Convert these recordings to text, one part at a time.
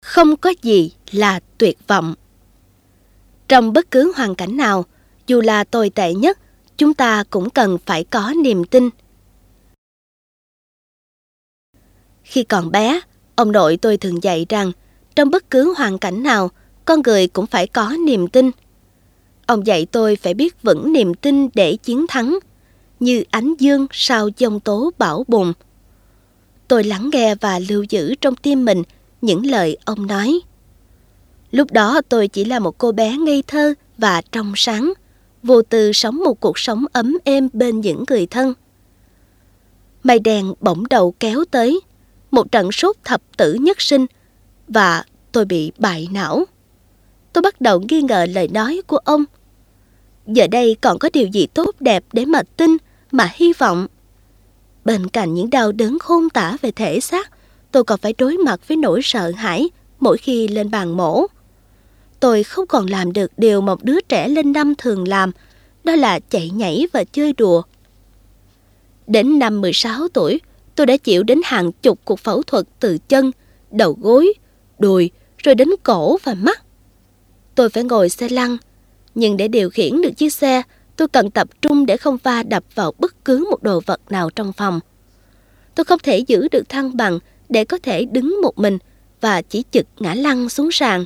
Không có gì là tuyệt vọng. Trong bất cứ hoàn cảnh nào, dù là tồi tệ nhất, chúng ta cũng cần phải có niềm tin. Khi còn bé, ông nội tôi thường dạy rằng trong bất cứ hoàn cảnh nào, con người cũng phải có niềm tin. Ông dạy tôi phải biết vững niềm tin để chiến thắng, như ánh dương sau giông tố bão bùng. Tôi lắng nghe và lưu giữ trong tim mình những lời ông nói. Lúc đó tôi chỉ là một cô bé ngây thơ và trong sáng, vô tư sống một cuộc sống ấm êm bên những người thân. Mây đen bỗng đầu kéo tới, một trận sốt thập tử nhất sinh, và tôi bị bại não. Tôi bắt đầu nghi ngờ lời nói của ông. Giờ đây còn có điều gì tốt đẹp để mà tin, mà hy vọng? Bên cạnh những đau đớn khôn tả về thể xác, tôi còn phải đối mặt với nỗi sợ hãi mỗi khi lên bàn mổ. Tôi không còn làm được điều một đứa trẻ lên năm thường làm, đó là chạy nhảy và chơi đùa. Đến năm 16 tuổi, tôi đã chịu đến hàng chục cuộc phẫu thuật từ chân, đầu gối, đùi, rồi đến cổ và mắt. Tôi phải ngồi xe lăn, nhưng để điều khiển được chiếc xe, tôi cần tập trung để không va đập vào bất cứ một đồ vật nào trong phòng. Tôi không thể giữ được thăng bằng để có thể đứng một mình và chỉ chực ngã lăn xuống sàn.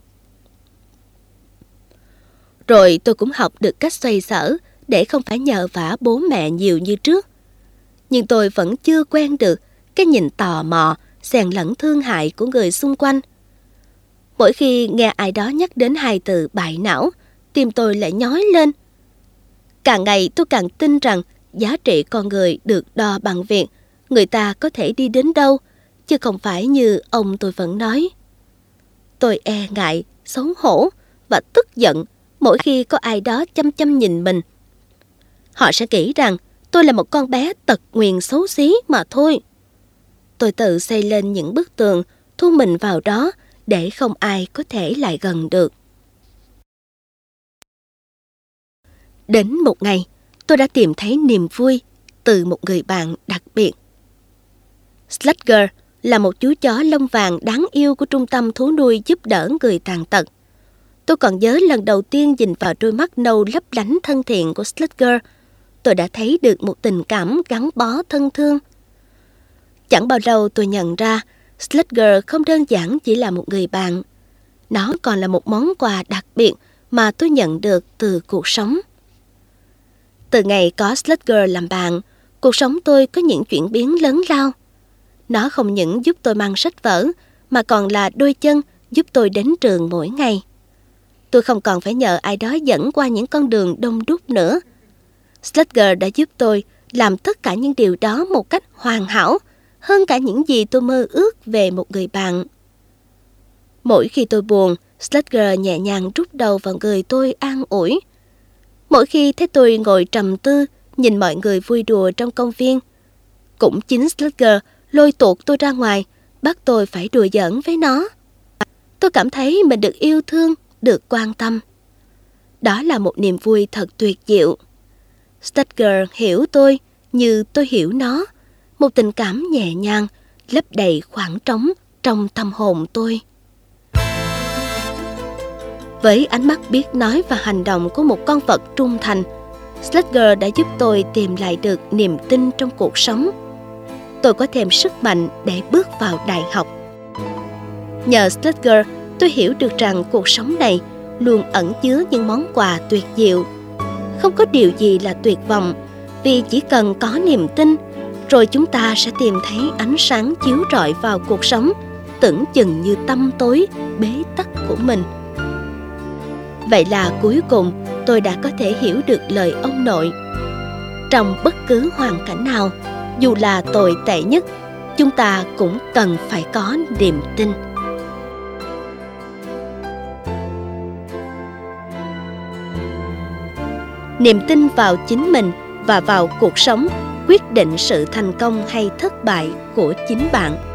Rồi tôi cũng học được cách xoay sở để không phải nhờ vả bố mẹ nhiều như trước. Nhưng tôi vẫn chưa quen được cái nhìn tò mò, xen lẫn thương hại của người xung quanh. Mỗi khi nghe ai đó nhắc đến hai từ bại não, tim tôi lại nhói lên. Càng ngày tôi càng tin rằng giá trị con người được đo bằng việc người ta có thể đi đến đâu, chứ không phải như ông tôi vẫn nói. Tôi e ngại, xấu hổ và tức giận mỗi khi có ai đó chăm chăm nhìn mình. Họ sẽ nghĩ rằng tôi là một con bé tật nguyền xấu xí mà thôi. Tôi tự xây lên những bức tường, thu mình vào đó để không ai có thể lại gần được. Đến một ngày, tôi đã tìm thấy niềm vui từ một người bạn đặc biệt. Slugger là một chú chó lông vàng đáng yêu của trung tâm thú nuôi giúp đỡ người tàn tật. Tôi còn nhớ lần đầu tiên nhìn vào đôi mắt nâu lấp lánh thân thiện của Slugger, tôi đã thấy được một tình cảm gắn bó thân thương. Chẳng bao lâu tôi nhận ra Slugger không đơn giản chỉ là một người bạn. Nó còn là một món quà đặc biệt mà tôi nhận được từ cuộc sống. Từ ngày có Slugger làm bạn, cuộc sống tôi có những chuyển biến lớn lao. Nó không những giúp tôi mang sách vở, mà còn là đôi chân giúp tôi đến trường mỗi ngày. Tôi không còn phải nhờ ai đó dẫn qua những con đường đông đúc nữa. Slugger đã giúp tôi làm tất cả những điều đó một cách hoàn hảo, hơn cả những gì tôi mơ ước về một người bạn. Mỗi khi tôi buồn, Slugger nhẹ nhàng trút đầu vào người tôi an ủi. Mỗi khi thấy tôi ngồi trầm tư, nhìn mọi người vui đùa trong công viên, cũng chính Slugger lôi tuột tôi ra ngoài, bắt tôi phải đùa giỡn với nó. Tôi cảm thấy mình được yêu thương, được quan tâm. Đó là một niềm vui thật tuyệt diệu. Slugger hiểu tôi như tôi hiểu nó, một tình cảm nhẹ nhàng, lấp đầy khoảng trống trong tâm hồn tôi. Với ánh mắt biết nói và hành động của một con vật trung thành, Slugger đã giúp tôi tìm lại được niềm tin trong cuộc sống. Tôi có thêm sức mạnh để bước vào đại học. Nhờ Slugger, tôi hiểu được rằng cuộc sống này luôn ẩn chứa những món quà tuyệt diệu. Không có điều gì là tuyệt vọng, vì chỉ cần có niềm tin, rồi chúng ta sẽ tìm thấy ánh sáng chiếu rọi vào cuộc sống, tưởng chừng như tăm tối, bế tắc của mình. Vậy là cuối cùng tôi đã có thể hiểu được lời ông nội. Trong bất cứ hoàn cảnh nào, dù là tồi tệ nhất, chúng ta cũng cần phải có niềm tin. Niềm tin vào chính mình và vào cuộc sống quyết định sự thành công hay thất bại của chính bạn.